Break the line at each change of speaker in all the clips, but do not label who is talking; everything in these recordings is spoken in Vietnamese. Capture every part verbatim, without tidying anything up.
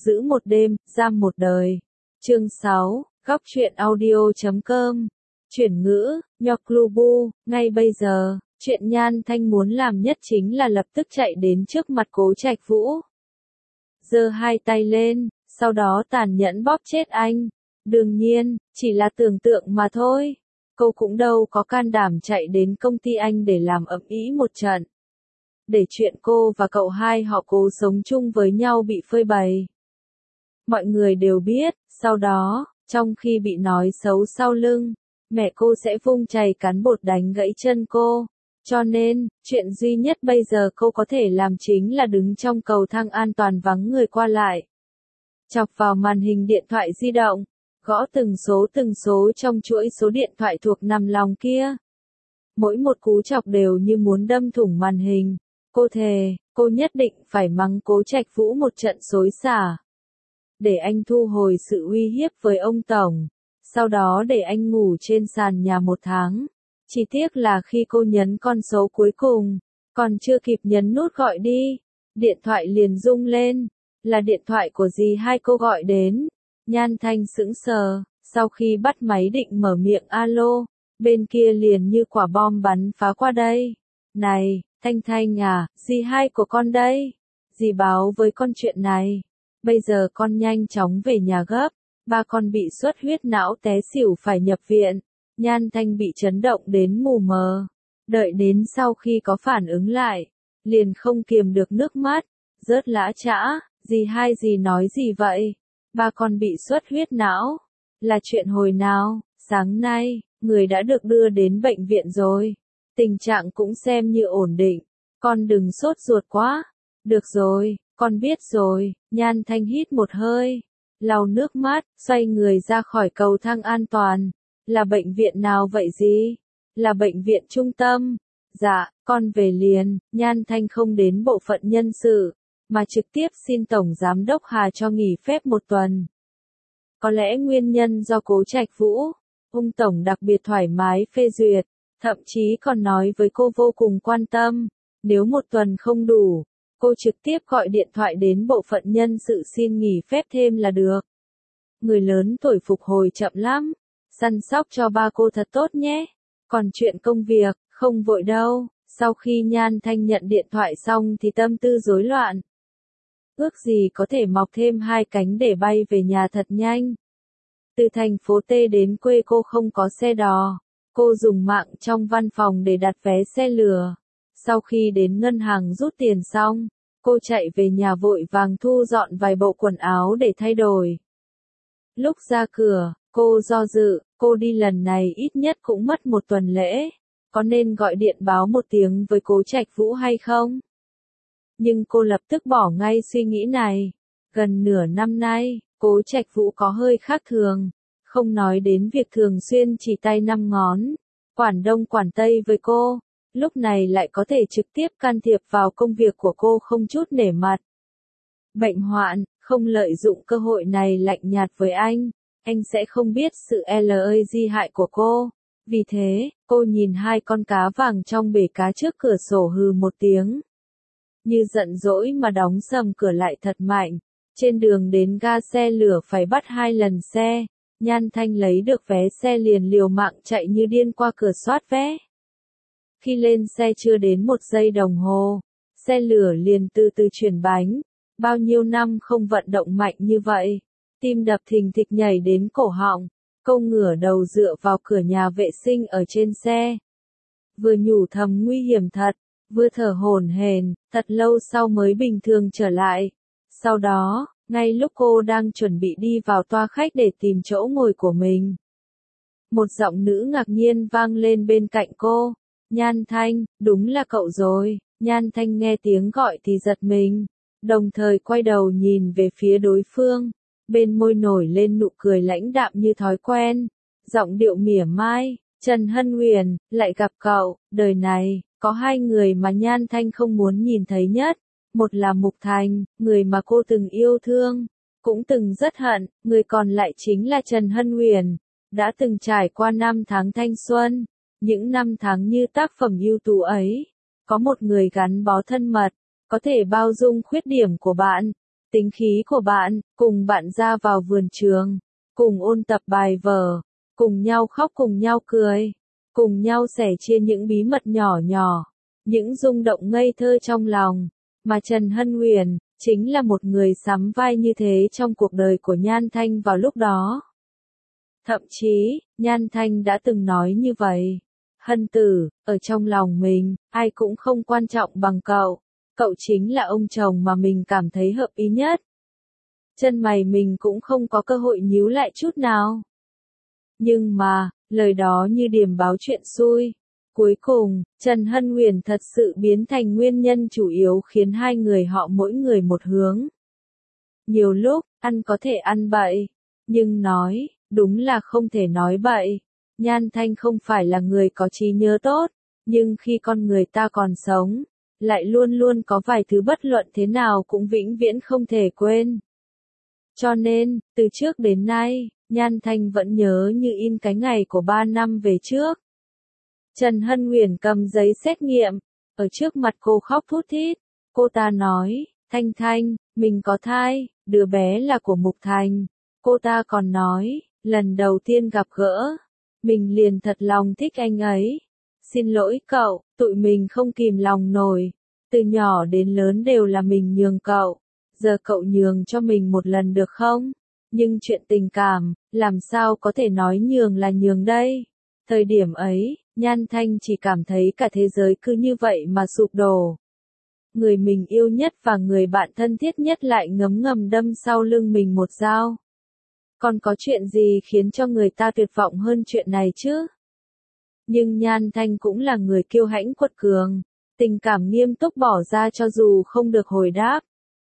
giữ một đêm, giam một đời. Chương sáu, góc truyện audio chấm com. Chuyển ngữ, Nhoclubu, ngay bây giờ, chuyện Nhan Thanh muốn làm nhất chính là lập tức chạy đến trước mặt Cố Trạch Vũ. Giơ hai tay lên, sau đó tàn nhẫn bóp chết anh. Đương nhiên, chỉ là tưởng tượng mà thôi. Cô cũng đâu có can đảm chạy đến công ty anh để làm ầm ĩ một trận. Để chuyện cô và cậu hai họ Cố sống chung với nhau bị phơi bày. Mọi người đều biết, sau đó, trong khi bị nói xấu sau lưng, mẹ cô sẽ vung chày cán bột đánh gãy chân cô. Cho nên, chuyện duy nhất bây giờ cô có thể làm chính là đứng trong cầu thang an toàn vắng người qua lại. Chọc vào màn hình điện thoại di động, gõ từng số từng số trong chuỗi số điện thoại thuộc nằm lòng kia. Mỗi một cú chọc đều như muốn đâm thủng màn hình. Cô thề, cô nhất định phải mắng Cố Trạch Vũ một trận xối xả. Để anh thu hồi sự uy hiếp với ông Tổng. Sau đó để anh ngủ trên sàn nhà một tháng. Chỉ tiếc là khi cô nhấn con số cuối cùng, còn chưa kịp nhấn nút gọi đi, điện thoại liền rung lên. Là điện thoại của dì hai cô gọi đến. Nhan Thanh sững sờ, sau khi bắt máy định mở miệng alo, bên kia liền như quả bom bắn phá qua đây. Này, Thanh Thanh à, dì hai của con đây. Dì báo với con chuyện này. Bây giờ con nhanh chóng về nhà gấp. Ba con bị xuất huyết não té xỉu phải nhập viện. Nhan Thanh bị chấn động đến mù mờ. Đợi đến sau khi có phản ứng lại, liền không kiềm được nước mắt, rớt lã chã. Dì hai dì nói gì vậy? Ba con bị xuất huyết não. Là chuyện hồi nào? Sáng nay, người đã được đưa đến bệnh viện rồi. Tình trạng cũng xem như ổn định. Con đừng sốt ruột quá. Được rồi, con biết rồi. Nhan Thanh hít một hơi, lau nước mắt, xoay người ra khỏi cầu thang an toàn. Là bệnh viện nào vậy gì? Là bệnh viện trung tâm. Dạ, con về liền. Nhan Thanh không đến bộ phận nhân sự, mà trực tiếp xin Tổng Giám đốc Hà cho nghỉ phép một tuần. Có lẽ nguyên nhân do Cố Trạch Vũ, ông Tổng đặc biệt thoải mái phê duyệt, thậm chí còn nói với cô vô cùng quan tâm, nếu một tuần không đủ, cô trực tiếp gọi điện thoại đến bộ phận nhân sự xin nghỉ phép thêm là được. Người lớn tuổi phục hồi chậm lắm, săn sóc cho ba cô thật tốt nhé. Còn chuyện công việc, không vội đâu. Sau khi Nhan Thanh nhận điện thoại xong thì tâm tư rối loạn. Ước gì có thể mọc thêm hai cánh để bay về nhà thật nhanh. Từ thành phố T đến quê cô không có xe đò. Cô dùng mạng trong văn phòng để đặt vé xe lửa. Sau khi đến ngân hàng rút tiền xong, cô chạy về nhà vội vàng thu dọn vài bộ quần áo để thay đổi. Lúc ra cửa, cô do dự, cô đi lần này ít nhất cũng mất một tuần lễ. Có nên gọi điện báo một tiếng với Cố Trạch Vũ hay không? Nhưng cô lập tức bỏ ngay suy nghĩ này. Gần nửa năm nay, Cố Trạch Vũ có hơi khác thường. Không nói đến việc thường xuyên chỉ tay năm ngón, quản đông quản tây với cô. Lúc này lại có thể trực tiếp can thiệp vào công việc của cô không chút nể mặt. Bệnh hoạn, không lợi dụng cơ hội này lạnh nhạt với anh. Anh sẽ không biết sự lag hại của cô. Vì thế, cô nhìn hai con cá vàng trong bể cá trước cửa sổ hừ một tiếng. Như giận dỗi mà đóng sầm cửa lại thật mạnh. Trên đường đến ga xe lửa phải bắt hai lần xe. Nhan Thanh lấy được vé xe liền liều mạng chạy như điên qua cửa soát vé. Khi lên xe chưa đến một giây đồng hồ, xe lửa liền từ từ chuyển bánh. Bao nhiêu năm không vận động mạnh như vậy. Tim đập thình thịch nhảy đến cổ họng. Cô ngửa đầu dựa vào cửa nhà vệ sinh ở trên xe. Vừa nhủ thầm nguy hiểm thật, vừa thở hổn hển, thật lâu sau mới bình thường trở lại. Sau đó, ngay lúc cô đang chuẩn bị đi vào toa khách để tìm chỗ ngồi của mình, một giọng nữ ngạc nhiên vang lên bên cạnh cô. Nhan Thanh, đúng là cậu rồi. Nhan Thanh nghe tiếng gọi thì giật mình, đồng thời quay đầu nhìn về phía đối phương. Bên môi nổi lên nụ cười lãnh đạm như thói quen, giọng điệu mỉa mai. Trần Hân Huyền, lại gặp cậu. Đời này, có hai người mà Nhan Thanh không muốn nhìn thấy nhất. Một là Mục Thành, người mà cô từng yêu thương, cũng từng rất hận. Người còn lại chính là Trần Hân Huyền, đã từng trải qua năm tháng thanh xuân. Những năm tháng như tác phẩm ưu tú ấy, có một người gắn bó thân mật, có thể bao dung khuyết điểm của bạn, tính khí của bạn, cùng bạn ra vào vườn trường, cùng ôn tập bài vở, cùng nhau khóc cùng nhau cười, cùng nhau sẻ chia những bí mật nhỏ nhỏ, những rung động ngây thơ trong lòng, mà Trần Hân Huyền, chính là một người sắm vai như thế trong cuộc đời của Nhan Thanh vào lúc đó. Thậm chí, Nhan Thanh đã từng nói như vậy. Hân tử, ở trong lòng mình, ai cũng không quan trọng bằng cậu. Cậu chính là ông chồng mà mình cảm thấy hợp ý nhất. Chân mày mình cũng không có cơ hội nhíu lại chút nào. Nhưng mà, lời đó như điềm báo chuyện xui. Cuối cùng, Trần Hân Huyền thật sự biến thành nguyên nhân chủ yếu khiến hai người họ mỗi người một hướng. Nhiều lúc, ăn có thể ăn bậy, nhưng nói, đúng là không thể nói bậy. Nhan Thanh không phải là người có trí nhớ tốt, nhưng khi con người ta còn sống, lại luôn luôn có vài thứ bất luận thế nào cũng vĩnh viễn không thể quên. Cho nên, từ trước đến nay, Nhan Thanh vẫn nhớ như in cái ngày của ba năm về trước. Trần Hân Huyền cầm giấy xét nghiệm, ở trước mặt cô khóc thút thít. Cô ta nói, Thanh Thanh, mình có thai, đứa bé là của Mục Thành. Cô ta còn nói, lần đầu tiên gặp gỡ, mình liền thật lòng thích anh ấy. Xin lỗi cậu, tụi mình không kìm lòng nổi. Từ nhỏ đến lớn đều là mình nhường cậu. Giờ cậu nhường cho mình một lần được không? Nhưng chuyện tình cảm, làm sao có thể nói nhường là nhường đây? Thời điểm ấy, Nhan Thanh chỉ cảm thấy cả thế giới cứ như vậy mà sụp đổ. Người mình yêu nhất và người bạn thân thiết nhất lại ngấm ngầm đâm sau lưng mình một dao. Còn có chuyện gì khiến cho người ta tuyệt vọng hơn chuyện này chứ? Nhưng Nhan Thanh cũng là người kiêu hãnh quật cường, tình cảm nghiêm túc bỏ ra cho dù không được hồi đáp.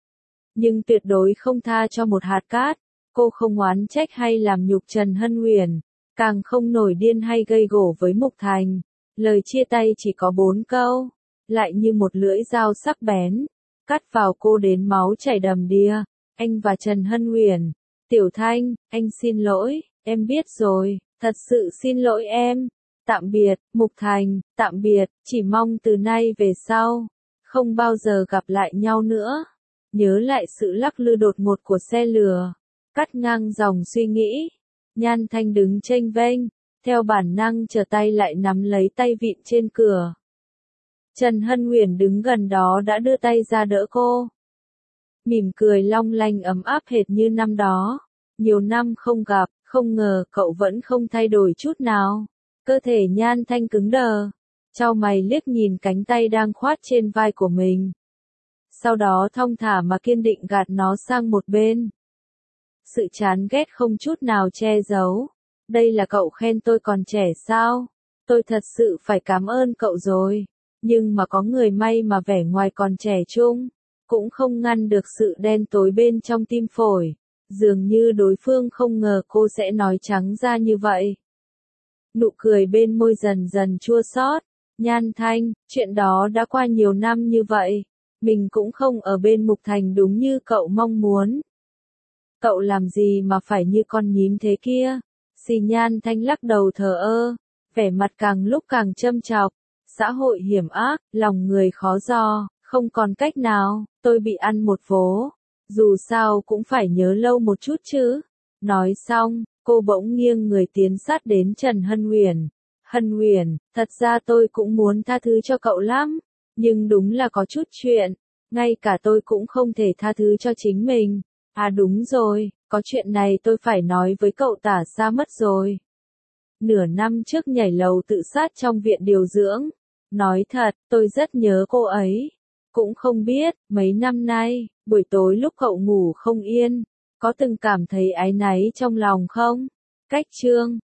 Nhưng tuyệt đối không tha cho một hạt cát, cô không oán trách hay làm nhục Trần Hân Huyền, càng không nổi điên hay gây gổ với Mục Thành. Lời chia tay chỉ có bốn câu, lại như một lưỡi dao sắc bén, cắt vào cô đến máu chảy đầm đìa. Anh và Trần Hân Huyền, Tiểu Thanh, anh xin lỗi, em biết rồi, thật sự xin lỗi em. Tạm biệt, Mục Thành, tạm biệt, chỉ mong từ nay về sau, không bao giờ gặp lại nhau nữa. Nhớ lại sự lắc lư đột ngột của xe lừa, cắt ngang dòng suy nghĩ. Nhan Thanh đứng chênh vênh, theo bản năng trở tay lại nắm lấy tay vịn trên cửa. Trần Hân Huyền đứng gần đó đã đưa tay ra đỡ cô. Mỉm cười long lanh ấm áp hệt như năm đó. Nhiều năm không gặp, không ngờ cậu vẫn không thay đổi chút nào. Cơ thể Nhan Thanh cứng đờ, chau mày liếc nhìn cánh tay đang khoát trên vai của mình. Sau đó thong thả mà kiên định gạt nó sang một bên. Sự chán ghét không chút nào che giấu. Đây là cậu khen tôi còn trẻ sao? Tôi thật sự phải cảm ơn cậu rồi. Nhưng mà có người may mà vẻ ngoài còn trẻ trung, cũng không ngăn được sự đen tối bên trong tim phổi. Dường như đối phương không ngờ cô sẽ nói trắng ra như vậy. Nụ cười bên môi dần dần chua xót. Nhan Thanh, chuyện đó đã qua nhiều năm như vậy. Mình cũng không ở bên Mục Thành đúng như cậu mong muốn. Cậu làm gì mà phải như con nhím thế kia? Xì Nhan Thanh lắc đầu thờ ơ, vẻ mặt càng lúc càng châm chọc. Xã hội hiểm ác, lòng người khó dò, không còn cách nào, tôi bị ăn một vố. Dù sao cũng phải nhớ lâu một chút chứ. Nói xong, cô bỗng nghiêng người tiến sát đến Trần Hân Huyền. Hân Huyền, thật ra tôi cũng muốn tha thứ cho cậu lắm. Nhưng đúng là có chút chuyện, ngay cả tôi cũng không thể tha thứ cho chính mình. À đúng rồi, có chuyện này tôi phải nói với cậu Tả Sa mất rồi. Nửa năm trước nhảy lầu tự sát trong viện điều dưỡng. Nói thật, tôi rất nhớ cô ấy. Cũng không biết, mấy năm nay, buổi tối lúc cậu ngủ không yên, có từng cảm thấy áy náy trong lòng không? Cách chương